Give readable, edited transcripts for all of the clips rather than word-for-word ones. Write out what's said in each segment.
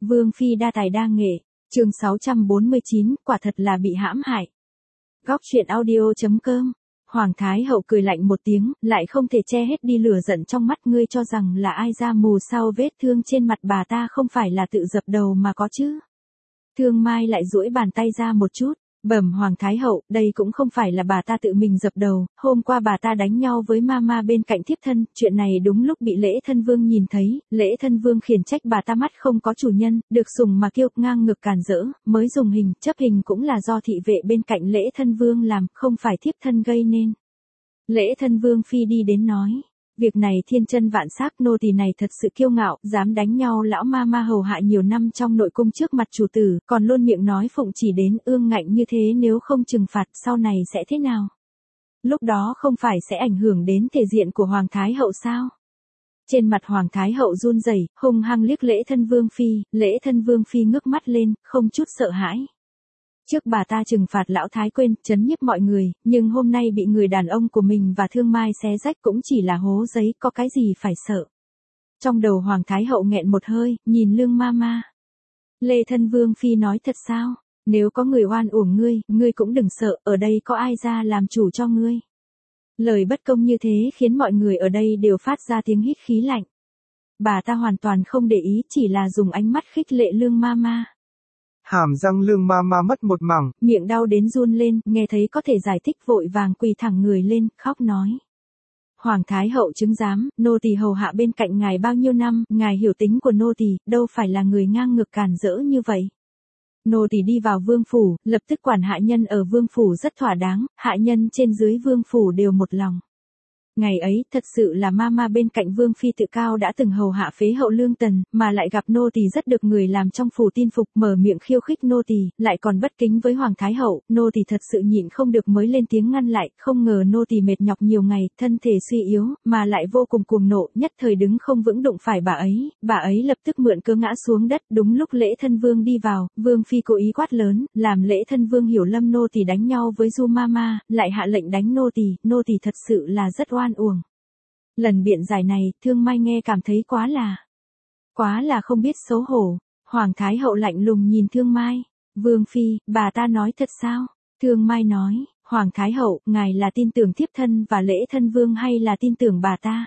Vương phi đa tài đa nghệ, chương 649, quả thật là bị hãm hại. Góc truyện audio.com. Hoàng Thái Hậu cười lạnh một tiếng, lại không thể che hết đi lửa giận trong mắt. Ngươi cho rằng là ai ra mù sao? Vết thương trên mặt bà ta không phải là tự dập đầu mà có chứ? Thương Mai lại duỗi bàn tay ra một chút. Bẩm Hoàng Thái Hậu, đây cũng không phải là bà ta tự mình dập đầu, hôm qua bà ta đánh nhau với mama bên cạnh thiếp thân, chuyện này đúng lúc bị Lễ Thân Vương nhìn thấy, Lễ Thân Vương khiển trách bà ta mắt không có chủ nhân, được sủng mà kiêu ngang ngược càn rỡ, mới dùng hình, chấp hình cũng là do thị vệ bên cạnh Lễ Thân Vương làm, không phải thiếp thân gây nên. Lễ Thân Vương phi đi đến nói. Việc này thiên chân vạn xác, nô tỳ này thật sự kiêu ngạo, dám đánh nhau lão ma hầu hạ nhiều năm trong nội cung trước mặt chủ tử, còn luôn miệng nói phụng chỉ đến ương ngạnh như thế, nếu không trừng phạt sau này sẽ thế nào? Lúc đó không phải sẽ ảnh hưởng đến thể diện của Hoàng Thái Hậu sao? Trên mặt Hoàng Thái Hậu run rẩy, hung hăng liếc Lễ Thân Vương phi, Lễ Thân Vương phi ngước mắt lên, không chút sợ hãi. Trước bà ta trừng phạt lão thái quên, trấn nhiếp mọi người, nhưng hôm nay bị người đàn ông của mình và Thương Mai xé rách cũng chỉ là hố giấy, có cái gì phải sợ. Trong đầu Hoàng Thái Hậu nghẹn một hơi, nhìn Lương Mama. Lê Thân Vương phi nói thật sao? Nếu có người oan uổng ngươi cũng đừng sợ, ở đây có ai ra làm chủ cho ngươi. Lời bất công như thế khiến mọi người ở đây đều phát ra tiếng hít khí lạnh. Bà ta hoàn toàn không để ý, chỉ là dùng ánh mắt khích lệ Lương Mama. Hàm răng Lương Mama mất một mảng, miệng đau đến run lên, nghe thấy có thể giải thích vội vàng quỳ thẳng người lên, khóc nói. Hoàng Thái Hậu chứng giám, nô tỳ hầu hạ bên cạnh ngài bao nhiêu năm, ngài hiểu tính của nô tỳ, đâu phải là người ngang ngược càn rỡ như vậy. Nô tỳ đi vào vương phủ, lập tức quản hạ nhân ở vương phủ rất thỏa đáng, hạ nhân trên dưới vương phủ đều một lòng. Ngày ấy, thật sự là mama bên cạnh Vương Phi tự cao đã từng hầu hạ phế hậu Lương Tần, mà lại gặp nô tỳ rất được người làm trong phủ tin phục, mở miệng khiêu khích nô tỳ, lại còn bất kính với Hoàng Thái Hậu, nô tỳ thật sự nhịn không được mới lên tiếng ngăn lại, không ngờ nô tỳ mệt nhọc nhiều ngày, thân thể suy yếu, mà lại vô cùng cuồng nộ, nhất thời đứng không vững đụng phải bà ấy lập tức mượn cớ ngã xuống đất, đúng lúc Lễ Thân Vương đi vào, Vương Phi cố ý quát lớn, làm Lễ Thân Vương hiểu lầm nô tỳ đánh nhau với Du Mama, lại hạ lệnh đánh nô tỳ thật sự là rất oan uổng. Lần biện giải này, Thương Mai nghe cảm thấy quá là không biết xấu hổ. Hoàng Thái Hậu lạnh lùng nhìn Thương Mai. Vương phi, bà ta nói thật sao? Thương Mai nói, Hoàng Thái Hậu, ngài là tin tưởng thiếp thân và Lễ Thân Vương hay là tin tưởng bà ta?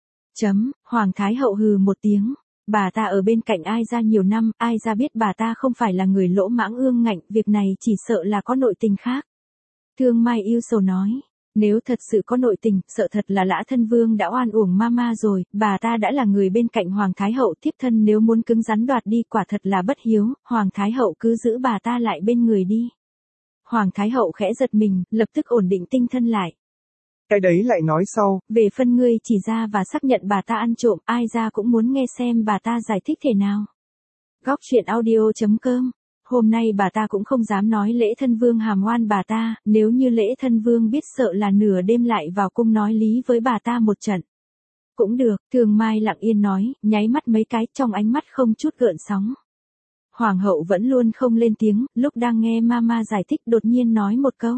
Hoàng Thái Hậu hừ một tiếng. Bà ta ở bên cạnh ai ra nhiều năm, ai ra biết bà ta không phải là người lỗ mãng ương ngạnh, việc này chỉ sợ là có nội tình khác. Thương Mai yêu sầu nói. Nếu thật sự có nội tình, sợ thật là Lã Thân Vương đã oan uổng mama rồi, bà ta đã là người bên cạnh Hoàng Thái Hậu, thiếp thân nếu muốn cứng rắn đoạt đi quả thật là bất hiếu, Hoàng Thái Hậu cứ giữ bà ta lại bên người đi. Hoàng Thái Hậu khẽ giật mình, lập tức ổn định tinh thần lại. Cái đấy lại nói sau. Về phân ngươi chỉ ra và xác nhận bà ta ăn trộm, ai ra cũng muốn nghe xem bà ta giải thích thế nào. Góc truyện audio.com. Hôm nay bà ta cũng không dám nói Lễ Thân Vương hàm oan bà ta, nếu như Lễ Thân Vương biết sợ là nửa đêm lại vào cung nói lý với bà ta một trận. Cũng được, Thương Mai lặng yên nói, nháy mắt mấy cái, trong ánh mắt không chút gợn sóng. Hoàng hậu vẫn luôn không lên tiếng, lúc đang nghe mama giải thích đột nhiên nói một câu.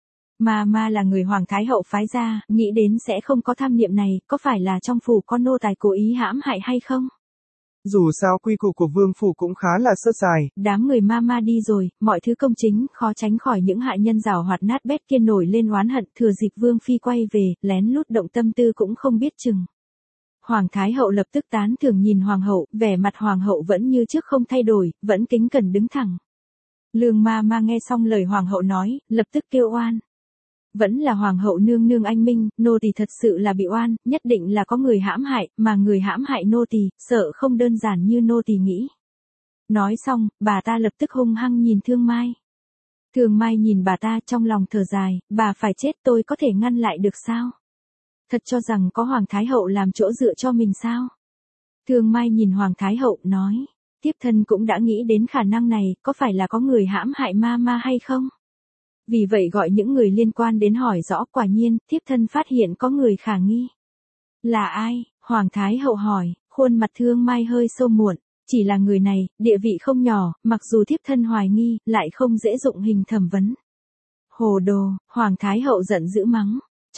Mama là người Hoàng Thái Hậu phái ra, nghĩ đến sẽ không có tham niệm này, có phải là trong phủ có nô tài cố ý hãm hại hay không? Dù sao quy củ của vương phủ cũng khá là sơ sài. Đám người mama đi rồi, mọi thứ công chính, khó tránh khỏi những hạ nhân giàu hoạt nát bét kia nổi lên oán hận, thừa dịp Vương Phi quay về, lén lút động tâm tư cũng không biết chừng. Hoàng Thái Hậu lập tức tán thưởng nhìn Hoàng hậu, vẻ mặt Hoàng hậu vẫn như trước không thay đổi, vẫn kính cẩn đứng thẳng. Lương Mama nghe xong lời Hoàng hậu nói, lập tức kêu oan. Vẫn là Hoàng hậu nương nương anh minh, nô tỳ thật sự là bị oan, nhất định là có người hãm hại, mà người hãm hại nô tỳ, sợ không đơn giản như nô tỳ nghĩ. Nói xong, bà ta lập tức hung hăng nhìn Thương Mai. Thương Mai nhìn bà ta trong lòng thở dài, bà phải chết tôi có thể ngăn lại được sao? Thật cho rằng có Hoàng Thái Hậu làm chỗ dựa cho mình sao? Thương Mai nhìn Hoàng Thái Hậu, nói, thiếp thân cũng đã nghĩ đến khả năng này, có phải là có người hãm hại mama hay không? Vì vậy gọi những người liên quan đến hỏi rõ, quả nhiên, thiếp thân phát hiện có người khả nghi. Là ai? Hoàng Thái Hậu hỏi, khuôn mặt Thương Mai hơi sâu muộn, chỉ là người này, địa vị không nhỏ, mặc dù thiếp thân hoài nghi, lại không dễ dụng hình thẩm vấn. Hồ đồ, Hoàng Thái Hậu giận dữ mắng.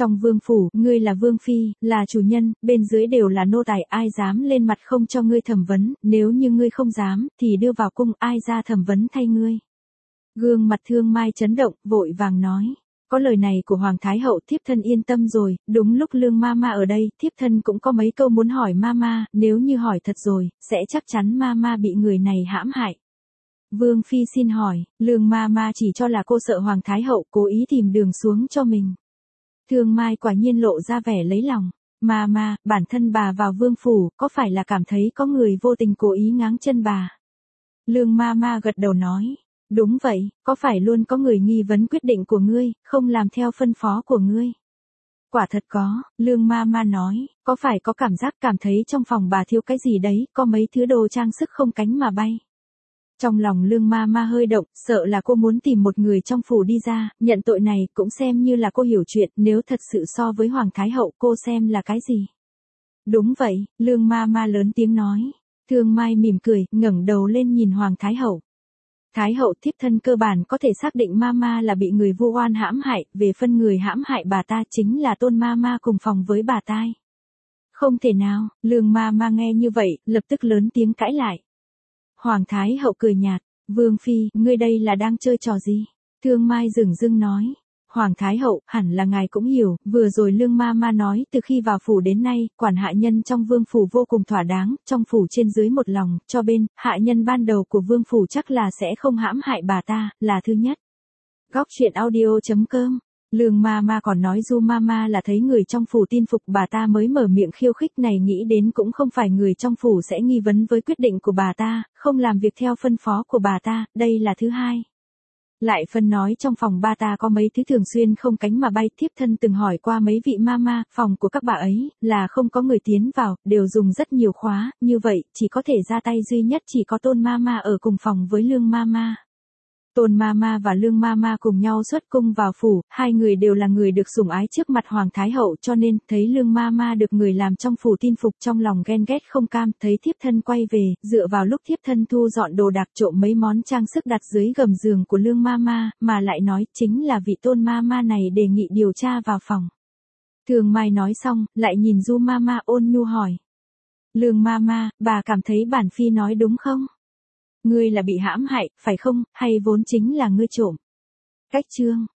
Trong vương phủ, ngươi là vương phi, là chủ nhân, bên dưới đều là nô tài, ai dám lên mặt không cho ngươi thẩm vấn, nếu như ngươi không dám, thì đưa vào cung, ai ra thẩm vấn thay ngươi. Gương mặt Thương Mai chấn động, vội vàng nói. Có lời này của Hoàng Thái Hậu, thiếp thân yên tâm rồi, đúng lúc Lương Mama ở đây, thiếp thân cũng có mấy câu muốn hỏi Mama, nếu như hỏi thật rồi, sẽ chắc chắn Mama bị người này hãm hại. Vương phi xin hỏi, Lương Mama chỉ cho là cô sợ Hoàng Thái Hậu cố ý tìm đường xuống cho mình. Thương Mai quả nhiên lộ ra vẻ lấy lòng. Mama, bản thân bà vào vương phủ, có phải là cảm thấy có người vô tình cố ý ngáng chân bà? Lương Mama gật đầu nói. Đúng vậy, có phải luôn có người nghi vấn quyết định của ngươi, không làm theo phân phó của ngươi? Quả thật có, Lương Mama nói, có phải có cảm giác cảm thấy trong phòng bà thiếu cái gì đấy, có mấy thứ đồ trang sức không cánh mà bay. Trong lòng Lương Mama hơi động, sợ là cô muốn tìm một người trong phủ đi ra, nhận tội này cũng xem như là cô hiểu chuyện, nếu thật sự so với Hoàng Thái Hậu cô xem là cái gì. Đúng vậy, Lương Mama lớn tiếng nói. Thương Mai mỉm cười, ngẩng đầu lên nhìn Hoàng Thái Hậu. Thái Hậu, thiếp thân cơ bản có thể xác định Mama là bị người vu oan hãm hại, về phân người hãm hại bà ta chính là Tôn Mama cùng phòng với bà ta. Không thể nào, Lương Mama nghe như vậy, lập tức lớn tiếng cãi lại. Hoàng Thái Hậu cười nhạt, Vương phi, ngươi đây là đang chơi trò gì? Thương Mai dửng dưng nói. Hoàng Thái Hậu, hẳn là ngài cũng hiểu, vừa rồi Lương Mama nói, từ khi vào phủ đến nay, quản hạ nhân trong vương phủ vô cùng thỏa đáng, trong phủ trên dưới một lòng, cho bên, hạ nhân ban đầu của vương phủ chắc là sẽ không hãm hại bà ta, là thứ nhất. Góc truyện audio.com. Lương Mama còn nói Du Mama là thấy người trong phủ tin phục bà ta mới mở miệng khiêu khích này, nghĩ đến cũng không phải người trong phủ sẽ nghi vấn với quyết định của bà ta, không làm việc theo phân phó của bà ta, đây là thứ hai. Lại phân nói trong phòng ba ta có mấy thứ thường xuyên không cánh mà bay, thiếp thân từng hỏi qua mấy vị mama, phòng của các bà ấy, là không có người tiến vào, đều dùng rất nhiều khóa, như vậy, chỉ có thể ra tay duy nhất chỉ có Tôn Mama ở cùng phòng với Lương Mama. Tôn Mama và Lương Mama cùng nhau xuất cung vào phủ, hai người đều là người được sủng ái trước mặt Hoàng Thái Hậu, cho nên, thấy Lương Mama được người làm trong phủ tin phục, trong lòng ghen ghét không cam, thấy thiếp thân quay về, dựa vào lúc thiếp thân thu dọn đồ đạc trộm mấy món trang sức đặt dưới gầm giường của Lương Mama, mà lại nói chính là vị Tôn Mama này đề nghị điều tra vào phòng. Thương Mai nói xong, lại nhìn Du Mama ôn nhu hỏi. Lương Mama, bà cảm thấy bản phi nói đúng không? Ngươi là bị hãm hại, phải không, hay vốn chính là ngươi trộm? Cách chương